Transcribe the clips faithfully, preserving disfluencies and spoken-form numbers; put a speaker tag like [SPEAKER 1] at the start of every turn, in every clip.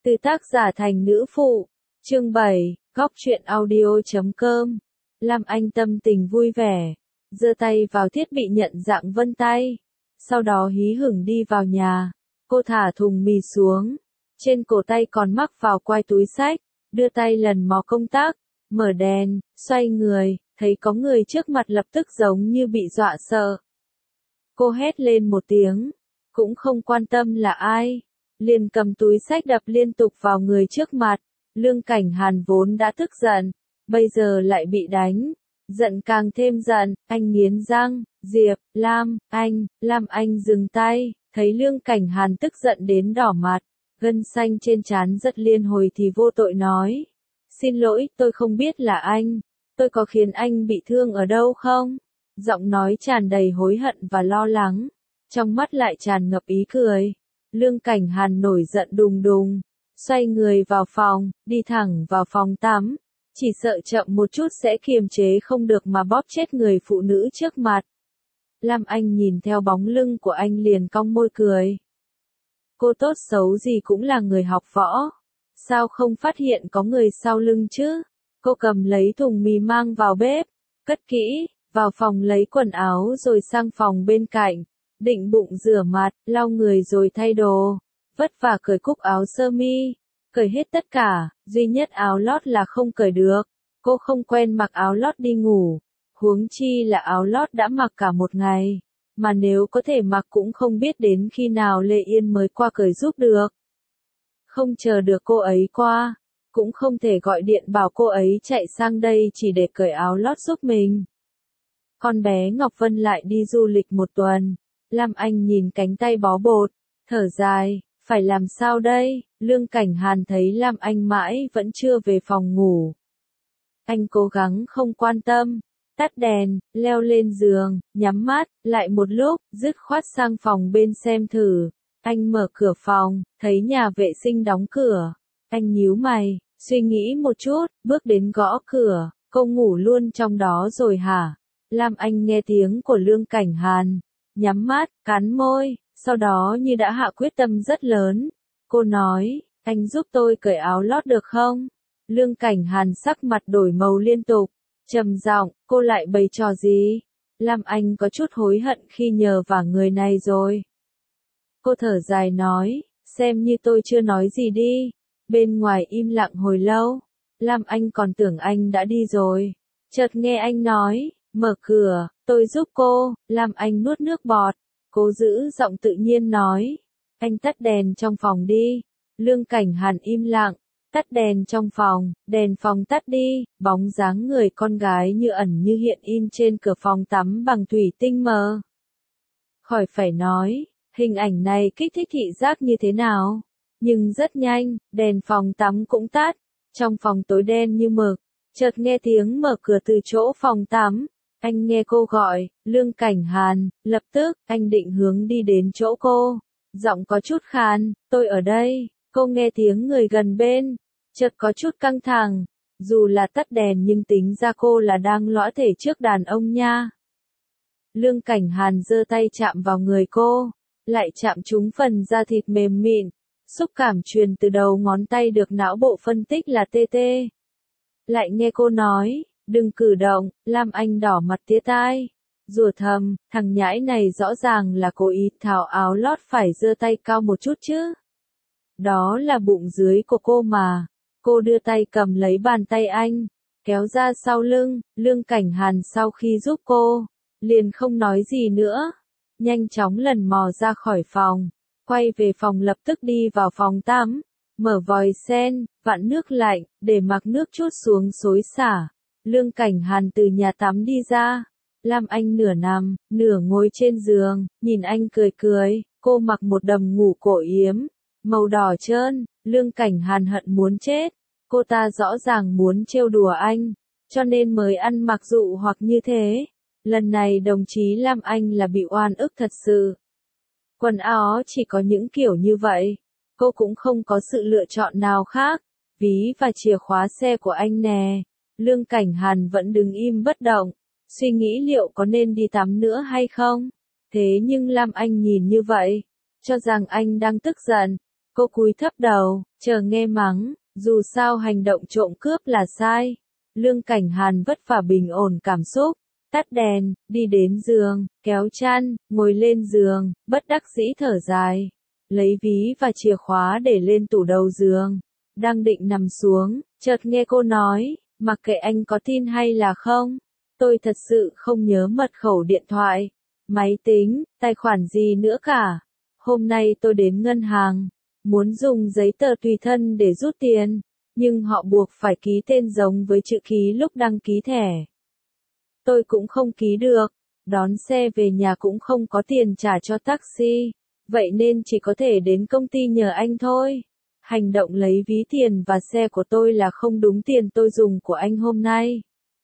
[SPEAKER 1] Từ tác giả thành nữ phụ. Chương bảy, góc truyện audio chấm com. Lam Anh tâm tình vui vẻ, giơ tay vào thiết bị nhận dạng vân tay. Sau đó hí hửng đi vào nhà. Cô thả thùng mì xuống. Trên cổ tay còn mắc vào quai túi xách. Đưa tay lần mò công tắc. Mở đèn, xoay người, thấy có người trước mặt lập tức giống như bị dọa sợ. Cô hét lên một tiếng. Cũng không quan tâm là ai. Liền cầm túi xách đập liên tục vào người trước mặt. Lương Cảnh Hàn vốn đã tức giận, bây giờ lại bị đánh. Giận càng thêm giận, anh nghiến răng, Diệp, Lam, anh, Lam anh dừng tay, thấy Lương Cảnh Hàn tức giận đến đỏ mặt, gân xanh trên trán rất liên hồi thì vô tội nói. Xin lỗi, tôi không biết là anh, tôi có khiến anh bị thương ở đâu không? Giọng nói tràn đầy hối hận và lo lắng, trong mắt lại tràn ngập ý cười. Lương Cảnh Hàn nổi giận đùng đùng, xoay người vào phòng, đi thẳng vào phòng tắm, chỉ sợ chậm một chút sẽ kiềm chế không được mà bóp chết người phụ nữ trước mặt. Lam Anh nhìn theo bóng lưng của anh liền cong môi cười. Cô tốt xấu gì cũng là người học võ, sao không phát hiện có người sau lưng chứ? Cô cầm lấy thùng mì mang vào bếp, cất kỹ, vào phòng lấy quần áo rồi sang phòng bên cạnh. Định bụng rửa mặt, lau người rồi thay đồ, vất vả cởi cúc áo sơ mi, cởi hết tất cả, duy nhất áo lót là không cởi được. Cô không quen mặc áo lót đi ngủ, huống chi là áo lót đã mặc cả một ngày, mà nếu có thể mặc cũng không biết đến khi nào Lê Yên mới qua cởi giúp được. Không chờ được cô ấy qua, cũng không thể gọi điện bảo cô ấy chạy sang đây chỉ để cởi áo lót giúp mình. Con bé Ngọc Vân lại đi du lịch một tuần. Lam Anh nhìn cánh tay bó bột, thở dài, phải làm sao đây? Lương Cảnh Hàn thấy Lam Anh mãi vẫn chưa về phòng ngủ. Anh cố gắng không quan tâm, tắt đèn, leo lên giường, nhắm mắt, lại một lúc, dứt khoát sang phòng bên xem thử. Anh mở cửa phòng, thấy nhà vệ sinh đóng cửa. Anh nhíu mày, suy nghĩ một chút, bước đến gõ cửa, cô ngủ luôn trong đó rồi hả? Lam Anh nghe tiếng của Lương Cảnh Hàn. Nhắm mắt, cắn môi, sau đó như đã hạ quyết tâm rất lớn. Cô nói, anh giúp tôi cởi áo lót được không? Lương Cảnh Hàn sắc mặt đổi màu liên tục, trầm giọng, cô lại bày trò gì? Lam Anh có chút hối hận khi nhờ vả người này rồi. Cô thở dài nói, xem như tôi chưa nói gì đi. Bên ngoài im lặng hồi lâu, Lam Anh còn tưởng anh đã đi rồi. Chợt nghe anh nói, mở cửa, tôi giúp cô. Lam Anh nuốt nước bọt, cố giữ giọng tự nhiên nói, anh tắt đèn trong phòng đi. Lương Cảnh Hàn im lặng, tắt đèn trong phòng, đèn phòng tắt đi, bóng dáng người con gái như ẩn như hiện in trên cửa phòng tắm bằng thủy tinh mờ. Khỏi phải nói, hình ảnh này kích thích thị giác như thế nào, nhưng rất nhanh, đèn phòng tắm cũng tắt, trong phòng tối đen như mực. Chợt nghe tiếng mở cửa từ chỗ phòng tắm. Anh nghe cô gọi, Lương Cảnh Hàn, lập tức, anh định hướng đi đến chỗ cô. Giọng có chút khàn, tôi ở đây. Cô nghe tiếng người gần bên, chợt có chút căng thẳng. Dù là tắt đèn nhưng tính ra cô là đang lõa thể trước đàn ông nha. Lương Cảnh Hàn giơ tay chạm vào người cô, lại chạm trúng phần da thịt mềm mịn. Xúc cảm truyền từ đầu ngón tay được não bộ phân tích là tê tê. Lại nghe cô nói, đừng cử động. Lam Anh đỏ mặt tía tai, rủa thầm, thằng nhãi này rõ ràng là cố ý tháo áo lót phải giơ tay cao một chút chứ. Đó là bụng dưới của cô mà. Cô đưa tay cầm lấy bàn tay anh, kéo ra sau lưng. Lương Cảnh Hàn sau khi giúp cô, liền không nói gì nữa, nhanh chóng lần mò ra khỏi phòng, quay về phòng lập tức đi vào phòng tắm, mở vòi sen, vặn nước lạnh, để mặc nước trút xuống xối xả. Lương Cảnh Hàn từ nhà tắm đi ra, Lam Anh nửa nằm, nửa ngồi trên giường, nhìn anh cười cười. Cô mặc một đầm ngủ cổ yếm, màu đỏ trơn. Lương Cảnh Hàn hận muốn chết, cô ta rõ ràng muốn trêu đùa anh, cho nên mới ăn mặc dụ hoặc như thế. Lần này đồng chí Lam Anh là bị oan ức thật sự. Quần áo chỉ có những kiểu như vậy, cô cũng không có sự lựa chọn nào khác. Ví và chìa khóa xe của anh nè. Lương Cảnh Hàn vẫn đứng im bất động, suy nghĩ liệu có nên đi tắm nữa hay không. Thế nhưng Lam Anh nhìn như vậy, cho rằng anh đang tức giận. Cô cúi thấp đầu, chờ nghe mắng, dù sao hành động trộm cướp là sai. Lương Cảnh Hàn vất vả bình ổn cảm xúc, tắt đèn, đi đến giường, kéo chăn, ngồi lên giường, bất đắc dĩ thở dài. Lấy ví và chìa khóa để lên tủ đầu giường. Đang định nằm xuống, chợt nghe cô nói, mặc kệ anh có tin hay là không, tôi thật sự không nhớ mật khẩu điện thoại, máy tính, tài khoản gì nữa cả. Hôm nay tôi đến ngân hàng, muốn dùng giấy tờ tùy thân để rút tiền, nhưng họ buộc phải ký tên giống với chữ ký lúc đăng ký thẻ. Tôi cũng không ký được, đón xe về nhà cũng không có tiền trả cho taxi, vậy nên chỉ có thể đến công ty nhờ anh thôi. Hành động lấy ví tiền và xe của tôi là không đúng tiền tôi dùng của anh hôm nay.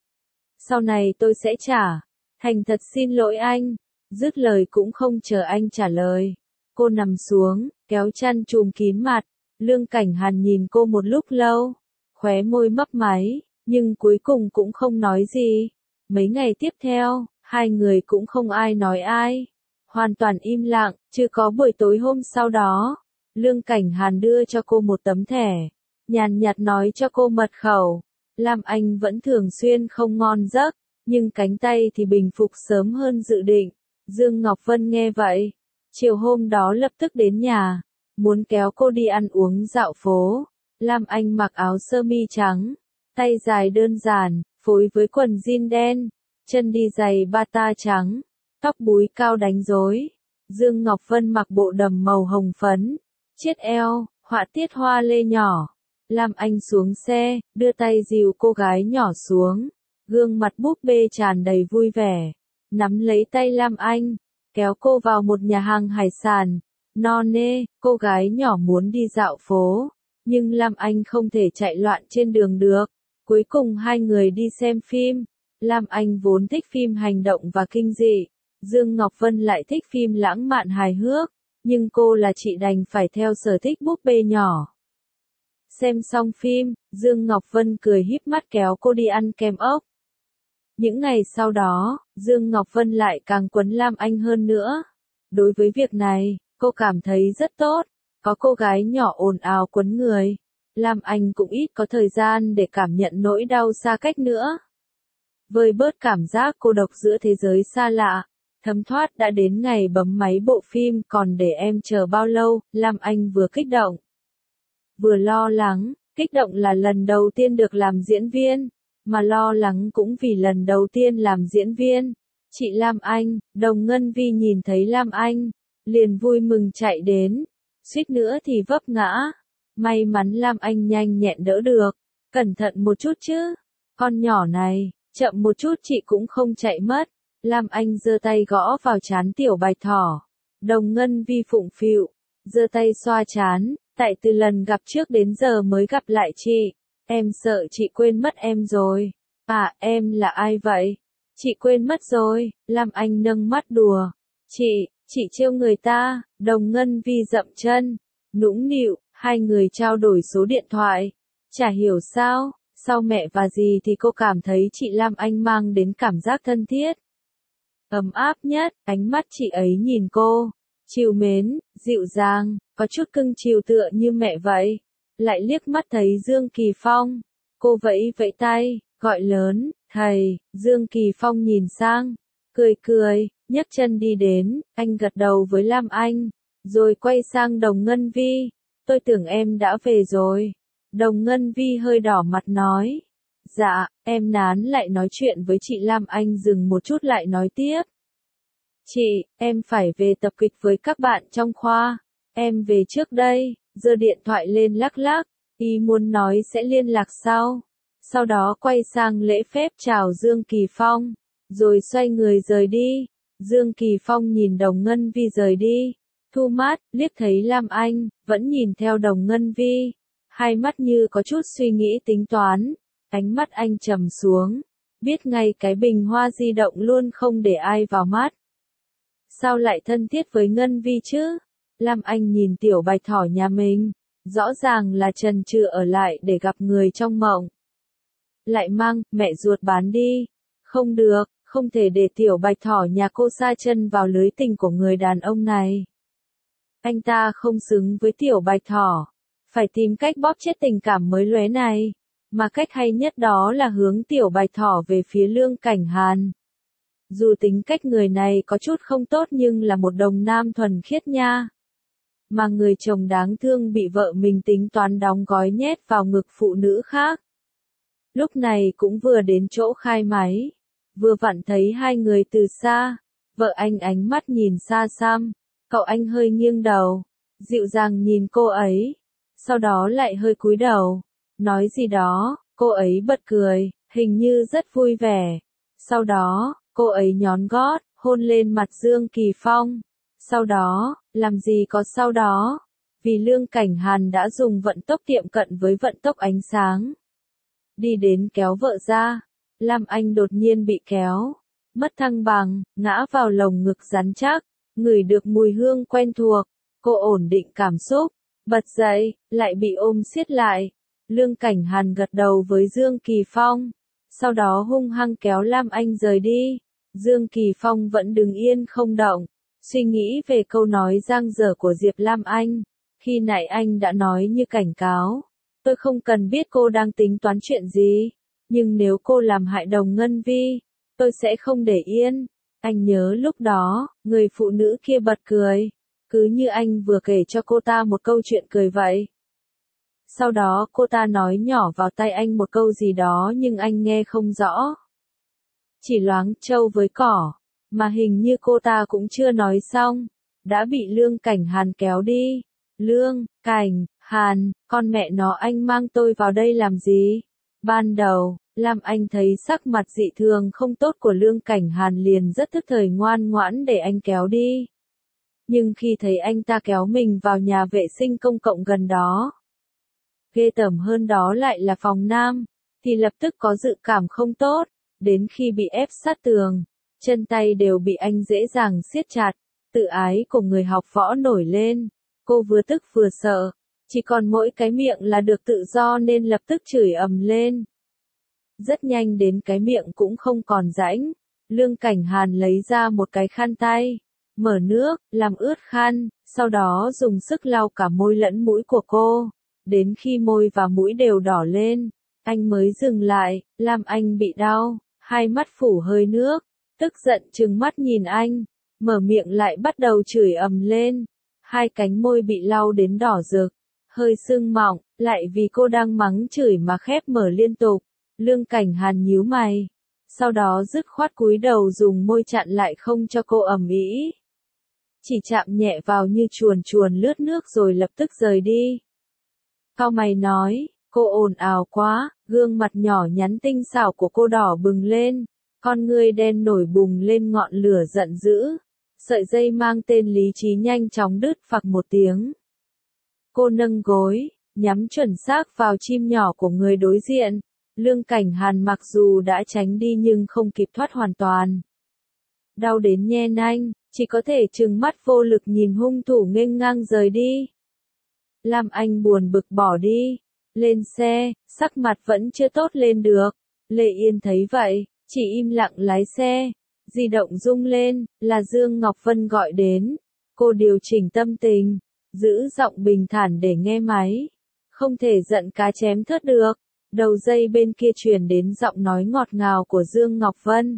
[SPEAKER 1] Sau này tôi sẽ trả. Thành thật xin lỗi anh. Dứt lời cũng không chờ anh trả lời. Cô nằm xuống, kéo chăn trùm kín mặt. Lương Cảnh Hàn nhìn cô một lúc lâu, khóe môi mấp máy, nhưng cuối cùng cũng không nói gì. Mấy ngày tiếp theo, hai người cũng không ai nói ai. Hoàn toàn im lặng, chưa có buổi tối hôm sau đó. Lương Cảnh Hàn đưa cho cô một tấm thẻ, nhàn nhạt nói cho cô mật khẩu. Lam Anh vẫn thường xuyên không ngon giấc, nhưng cánh tay thì bình phục sớm hơn dự định. Dương Ngọc Vân nghe vậy, chiều hôm đó lập tức đến nhà, muốn kéo cô đi ăn uống dạo phố. Lam Anh mặc áo sơ mi trắng, tay dài đơn giản, phối với quần jean đen, chân đi giày bata trắng, tóc búi cao đánh rối. Dương Ngọc Vân mặc bộ đầm màu hồng phấn, chiết eo, họa tiết hoa lê nhỏ. Lam Anh xuống xe, đưa tay dìu cô gái nhỏ xuống, gương mặt búp bê tràn đầy vui vẻ, nắm lấy tay Lam Anh, kéo cô vào một nhà hàng hải sản. Non nê, cô gái nhỏ muốn đi dạo phố, nhưng Lam Anh không thể chạy loạn trên đường được. Cuối cùng hai người đi xem phim. Lam Anh vốn thích phim hành động và kinh dị, Dương Ngọc Vân lại thích phim lãng mạn hài hước, nhưng cô là chị đành phải theo sở thích búp bê nhỏ. Xem xong phim, Dương Ngọc Vân cười híp mắt kéo cô đi ăn kem ốc. Những ngày sau đó, Dương Ngọc Vân lại càng quấn Lam Anh hơn nữa. Đối với việc này, cô cảm thấy rất tốt, có cô gái nhỏ ồn ào quấn người. Lam Anh cũng ít có thời gian để cảm nhận nỗi đau xa cách nữa. Vơi bớt cảm giác cô độc giữa thế giới xa lạ, thấm thoát đã đến ngày bấm máy bộ phim Còn để em chờ bao lâu. Lam Anh vừa kích động, vừa lo lắng. Kích động là lần đầu tiên được làm diễn viên, mà lo lắng cũng vì lần đầu tiên làm diễn viên. Chị Lam Anh, Đồng Ngân Vi nhìn thấy Lam Anh, liền vui mừng chạy đến, suýt nữa thì vấp ngã. May mắn Lam Anh nhanh nhẹn đỡ được. Cẩn thận một chút chứ, con nhỏ này, chậm một chút chị cũng không chạy mất. Lam Anh giơ tay gõ vào trán Tiểu Bạch Thỏ. Đồng Ngân Vi phụng phịu, giơ tay xoa trán, tại từ lần gặp trước đến giờ mới gặp lại chị. Em sợ chị quên mất em rồi. À, em là ai vậy? Chị quên mất rồi. Lam Anh nâng mắt đùa. Chị, chị trêu người ta. Đồng Ngân Vi dậm chân, nũng nịu. Hai người trao đổi số điện thoại. Chả hiểu sao, sau mẹ và dì thì cô cảm thấy chị Lam Anh mang đến cảm giác thân thiết, ấm áp nhất. Ánh mắt chị ấy nhìn cô, trìu mến, dịu dàng, có chút cưng chiều tựa như mẹ vậy. Lại liếc mắt thấy Dương Kỳ Phong, cô vẫy vẫy tay, gọi lớn, thầy. Dương Kỳ Phong nhìn sang, cười cười, nhấc chân đi đến. Anh gật đầu với Lam Anh, rồi quay sang Đồng Ngân Vi. Tôi tưởng em đã về rồi. Đồng Ngân Vi hơi đỏ mặt nói. Dạ, em nán lại nói chuyện với chị Lam Anh dừng một chút lại nói tiếp. Chị, em phải về tập kịch với các bạn trong khoa. Em về trước đây. Giơ điện thoại lên lắc lắc, ý muốn nói sẽ liên lạc sau. Sau đó quay sang lễ phép chào Dương Kỳ Phong, rồi xoay người rời đi. Dương Kỳ Phong nhìn Đồng Ngân Vi rời đi, thu mắt, liếc thấy Lam Anh, vẫn nhìn theo Đồng Ngân Vi. Hai mắt như có chút suy nghĩ tính toán, ánh mắt anh trầm xuống, biết ngay cái bình hoa di động luôn không để ai vào mắt. Sao lại thân thiết với Ngân Vi chứ? Lam Anh nhìn Tiểu Bạch Thỏ nhà mình, rõ ràng là chần chừ ở lại để gặp người trong mộng. Lại mang mẹ ruột bán đi. Không được, không thể để Tiểu Bạch Thỏ nhà cô sa chân vào lưới tình của người đàn ông này. Anh ta không xứng với tiểu bạch thỏ. Phải tìm cách bóp chết tình cảm mới lóe này. Mà cách hay nhất đó là hướng tiểu bạch thỏ về phía Lương Cảnh Hàn. Dù tính cách người này có chút không tốt nhưng là một đồng nam thuần khiết nha. Mà người chồng đáng thương bị vợ mình tính toán đóng gói nhét vào ngực phụ nữ khác. Lúc này cũng vừa đến chỗ khai máy. Vừa vặn thấy hai người từ xa. Vợ anh ánh mắt nhìn xa xăm. Cậu anh hơi nghiêng đầu. Dịu dàng nhìn cô ấy. Sau đó lại hơi cúi đầu. Nói gì đó, cô ấy bật cười, hình như rất vui vẻ. Sau đó, cô ấy nhón gót, hôn lên mặt Dương Kỳ Phong. Sau đó, làm gì có sau đó? Vì Lương Cảnh Hàn đã dùng vận tốc tiệm cận với vận tốc ánh sáng. Đi đến kéo vợ ra, Lam Anh đột nhiên bị kéo. Mất thăng bằng, ngã vào lồng ngực rắn chắc, ngửi được mùi hương quen thuộc. Cô ổn định cảm xúc, bật dậy, lại bị ôm siết lại. Lương Cảnh Hàn gật đầu với Dương Kỳ Phong, sau đó hung hăng kéo Lam Anh rời đi. Dương Kỳ Phong vẫn đứng yên không động, suy nghĩ về câu nói giang dở của Diệp Lam Anh. Khi nãy anh đã nói như cảnh cáo, tôi không cần biết cô đang tính toán chuyện gì, nhưng nếu cô làm hại Đồng Ngân Vi, tôi sẽ không để yên. Anh nhớ lúc đó, người phụ nữ kia bật cười, cứ như anh vừa kể cho cô ta một câu chuyện cười vậy. Sau đó cô ta nói nhỏ vào tai anh một câu gì đó nhưng anh nghe không rõ. Chỉ loáng trâu với cỏ, mà hình như cô ta cũng chưa nói xong, đã bị Lương Cảnh Hàn kéo đi. Lương, Cảnh, Hàn, con mẹ nó anh mang tôi vào đây làm gì? Ban đầu, Lam Anh thấy sắc mặt dị thường không tốt của Lương Cảnh Hàn liền rất thức thời ngoan ngoãn để anh kéo đi. Nhưng khi thấy anh ta kéo mình vào nhà vệ sinh công cộng gần đó, ghê tởm hơn đó lại là phòng nam, thì lập tức có dự cảm không tốt, đến khi bị ép sát tường, chân tay đều bị anh dễ dàng siết chặt, tự ái của người học võ nổi lên, cô vừa tức vừa sợ, chỉ còn mỗi cái miệng là được tự do nên lập tức chửi ầm lên. Rất nhanh đến cái miệng cũng không còn rãnh, Lương Cảnh Hàn lấy ra một cái khăn tay, mở nước, làm ướt khăn, sau đó dùng sức lau cả môi lẫn mũi của cô. Đến khi môi và mũi đều đỏ lên, anh mới dừng lại. Lam Anh bị đau, hai mắt phủ hơi nước, tức giận trừng mắt nhìn anh, mở miệng lại bắt đầu chửi ầm lên. Hai cánh môi bị lau đến đỏ rực, hơi sưng mọng, lại vì cô đang mắng chửi mà khép mở liên tục. Lương Cảnh Hàn nhíu mày, sau đó dứt khoát cúi đầu dùng môi chặn lại không cho cô ầm ĩ. Chỉ chạm nhẹ vào như chuồn chuồn lướt nước rồi lập tức rời đi. Cao mày nói, cô ồn ào quá, gương mặt nhỏ nhắn tinh xảo của cô đỏ bừng lên, con ngươi đen nổi bùng lên ngọn lửa giận dữ, sợi dây mang tên lý trí nhanh chóng đứt phặc một tiếng. Cô nâng gối, nhắm chuẩn xác vào chim nhỏ của người đối diện, Lương Cảnh Hàn mặc dù đã tránh đi nhưng không kịp thoát hoàn toàn. Đau đến nhe nanh, chỉ có thể trừng mắt vô lực nhìn hung thủ nghênh ngang rời đi. Lam Anh buồn bực bỏ đi, lên xe, sắc mặt vẫn chưa tốt lên được. Lệ Yên thấy vậy, chỉ im lặng lái xe, di động rung lên, là Dương Ngọc Vân gọi đến. Cô điều chỉnh tâm tình, giữ giọng bình thản để nghe máy. Không thể giận cá chém thớt được. Đầu dây bên kia truyền đến giọng nói ngọt ngào của Dương Ngọc Vân.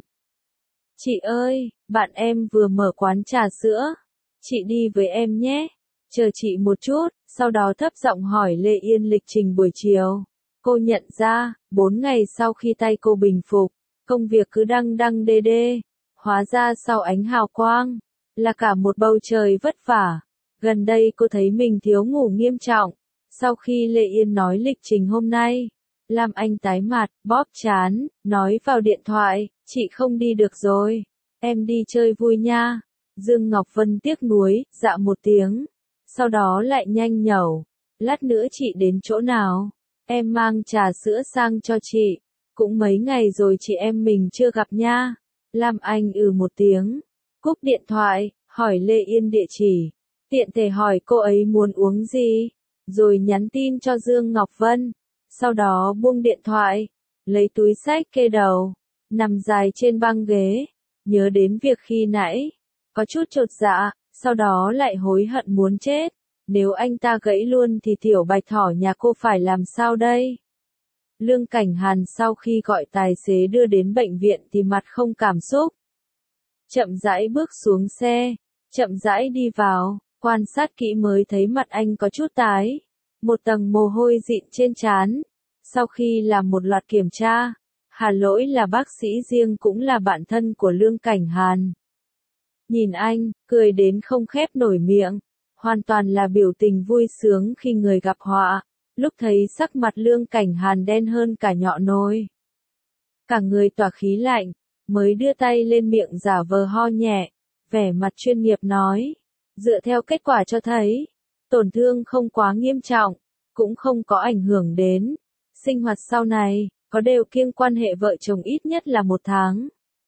[SPEAKER 1] Chị ơi, bạn em vừa mở quán trà sữa. Chị đi với em nhé. Chờ chị một chút, sau đó thấp giọng hỏi Lệ Yên lịch trình buổi chiều. Cô nhận ra, bốn ngày sau khi tay cô bình phục, công việc cứ đăng đăng đê đê. Hóa ra sau ánh hào quang, là cả một bầu trời vất vả. Gần đây cô thấy mình thiếu ngủ nghiêm trọng. Sau khi Lệ Yên nói lịch trình hôm nay, Lam Anh tái mặt, bóp chán, nói vào điện thoại, chị không đi được rồi. Em đi chơi vui nha. Dương Ngọc Vân tiếc nuối, dạ một tiếng. Sau đó lại nhanh nhẩu, lát nữa chị đến chỗ nào? Em mang trà sữa sang cho chị. Cũng mấy ngày rồi chị em mình chưa gặp nha. Lam Anh ừ một tiếng, cúp điện thoại, hỏi Lệ Yên địa chỉ. Tiện thể hỏi cô ấy muốn uống gì, rồi nhắn tin cho Dương Ngọc Vân. Sau đó buông điện thoại, lấy túi xách kê đầu, nằm dài trên băng ghế, nhớ đến việc khi nãy, có chút chột dạ, sau đó lại hối hận muốn chết. Nếu anh ta gãy luôn thì tiểu bạch thỏ nhà cô phải làm sao đây? Lương Cảnh Hàn sau khi gọi tài xế đưa đến bệnh viện thì mặt không cảm xúc. Chậm rãi bước xuống xe, chậm rãi đi vào, quan sát kỹ mới thấy mặt anh có chút tái, một tầng mồ hôi dịn trên trán. Sau khi làm một loạt kiểm tra, Hà Lỗi là bác sĩ riêng cũng là bạn thân của Lương Cảnh Hàn. Nhìn anh, cười đến không khép nổi miệng, hoàn toàn là biểu tình vui sướng khi người gặp họa. Lúc thấy sắc mặt Lương Cảnh Hàn đen hơn cả nhọ nồi, cả người tỏa khí lạnh, mới đưa tay lên miệng giả vờ ho nhẹ, vẻ mặt chuyên nghiệp nói, dựa theo kết quả cho thấy, tổn thương không quá nghiêm trọng, cũng không có ảnh hưởng đến sinh hoạt sau này, có đều kiêng quan hệ vợ chồng ít nhất là một tháng.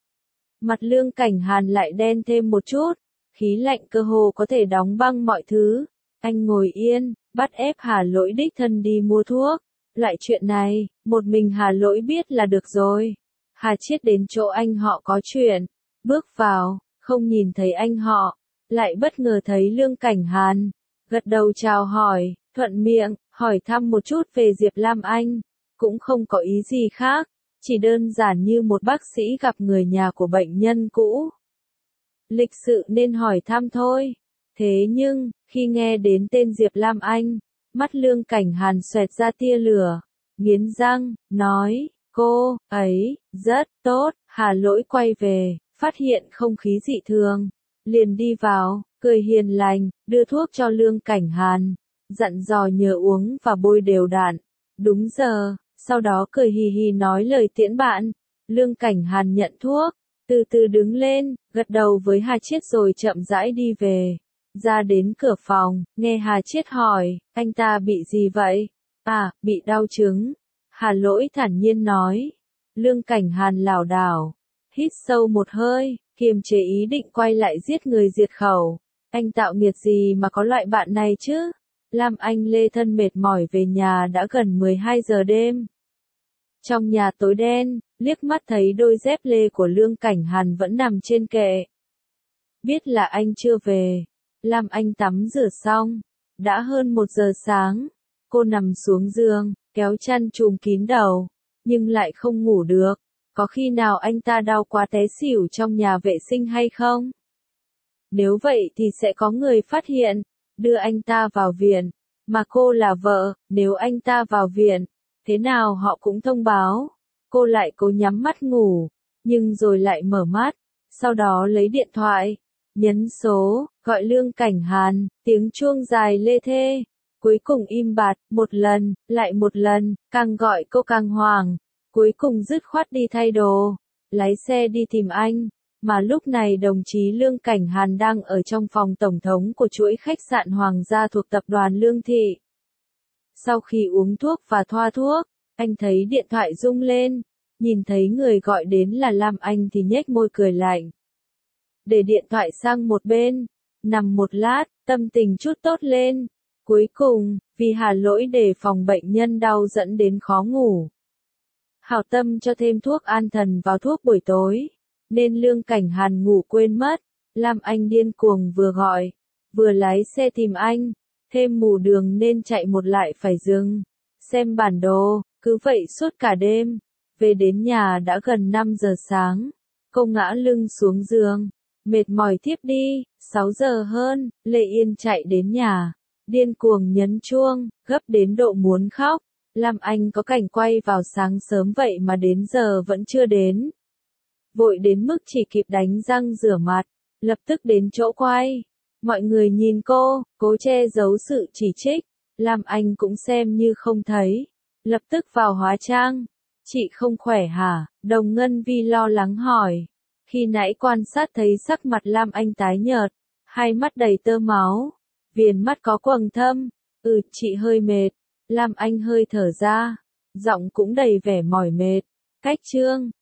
[SPEAKER 1] Mặt Lương Cảnh Hàn lại đen thêm một chút, khí lạnh cơ hồ có thể đóng băng mọi thứ. Anh ngồi yên, bắt ép Hà Lỗi đích thân đi mua thuốc. Loại chuyện này, một mình Hà Lỗi biết là được rồi. Hà Chiết đến chỗ anh họ có chuyện, bước vào, không nhìn thấy anh họ, lại bất ngờ thấy Lương Cảnh Hàn, gật đầu chào hỏi, thuận miệng, hỏi thăm một chút về Diệp Lam Anh, cũng không có ý gì khác, chỉ đơn giản như một bác sĩ gặp người nhà của bệnh nhân cũ. Lịch sự nên hỏi thăm thôi. Thế nhưng, khi nghe đến tên Diệp Lam Anh, mắt Lương Cảnh Hàn xoẹt ra tia lửa, nghiến răng, nói, cô ấy, rất tốt. Hà Lỗi quay về, phát hiện không khí dị thường, liền đi vào, cười hiền lành, đưa thuốc cho Lương Cảnh Hàn, dặn dò nhờ uống và bôi đều đặn, đúng giờ, sau đó cười hì hì nói lời tiễn bạn. Lương Cảnh Hàn nhận thuốc, từ từ đứng lên, gật đầu với Hà Chiết rồi chậm rãi đi về. Ra đến cửa phòng, nghe Hà Chiết hỏi, anh ta bị gì vậy? À, bị đau trứng. Hà Lỗi thản nhiên nói. Lương Cảnh Hàn lảo đảo, hít sâu một hơi, kiềm chế ý định quay lại giết người diệt khẩu. Anh tạo nghiệt gì mà có loại bạn này chứ? Lam Anh lê thân mệt mỏi về nhà đã gần mười hai giờ đêm. Trong nhà tối đen, liếc mắt thấy đôi dép lê của Lương Cảnh Hàn vẫn nằm trên kệ. Biết là anh chưa về. Lam Anh tắm rửa xong, đã hơn một giờ sáng, cô nằm xuống giường, kéo chăn trùm kín đầu, nhưng lại không ngủ được. Có khi nào anh ta đau quá té xỉu trong nhà vệ sinh hay không? Nếu vậy thì sẽ có người phát hiện, đưa anh ta vào viện, mà cô là vợ, nếu anh ta vào viện, thế nào họ cũng thông báo. Cô lại cố nhắm mắt ngủ, nhưng rồi lại mở mắt, sau đó lấy điện thoại, nhấn số, gọi Lương Cảnh Hàn, tiếng chuông dài lê thê, cuối cùng im bặt, một lần, lại một lần, càng gọi cô càng hoảng, cuối cùng dứt khoát đi thay đồ, lái xe đi tìm anh, mà lúc này đồng chí Lương Cảnh Hàn đang ở trong phòng tổng thống của chuỗi khách sạn Hoàng gia thuộc tập đoàn Lương Thị. Sau khi uống thuốc và thoa thuốc, anh thấy điện thoại rung lên, nhìn thấy người gọi đến là Lam Anh thì nhếch môi cười lạnh. Để điện thoại sang một bên, nằm một lát, tâm tình chút tốt lên. Cuối cùng, vì Hà Lỗi để phòng bệnh nhân đau dẫn đến khó ngủ, hảo tâm cho thêm thuốc an thần vào thuốc buổi tối, nên Lương Cảnh Hàn ngủ quên mất. Lam Anh điên cuồng vừa gọi, vừa lái xe tìm anh, thêm mù đường nên chạy một lại phải dừng, xem bản đồ, cứ vậy suốt cả đêm. Về đến nhà đã gần năm giờ sáng, cô ngã lưng xuống giường, mệt mỏi thiếp đi. Sáu giờ hơn, Lệ Yên chạy đến nhà, điên cuồng nhấn chuông, gấp đến độ muốn khóc. Lam Anh có cảnh quay vào sáng sớm vậy mà đến giờ vẫn chưa đến. Vội đến mức chỉ kịp đánh răng rửa mặt, lập tức đến chỗ quay. Mọi người nhìn cô, cố che giấu sự chỉ trích. Lam Anh cũng xem như không thấy, lập tức vào hóa trang. Chị không khỏe hả? Đồng Ngân Vi lo lắng hỏi. Khi nãy quan sát thấy sắc mặt Lam Anh tái nhợt, hai mắt đầy tơ máu, viền mắt có quầng thâm. Ừ, chị hơi mệt. Lam Anh hơi thở ra, giọng cũng đầy vẻ mỏi mệt. Cách trương,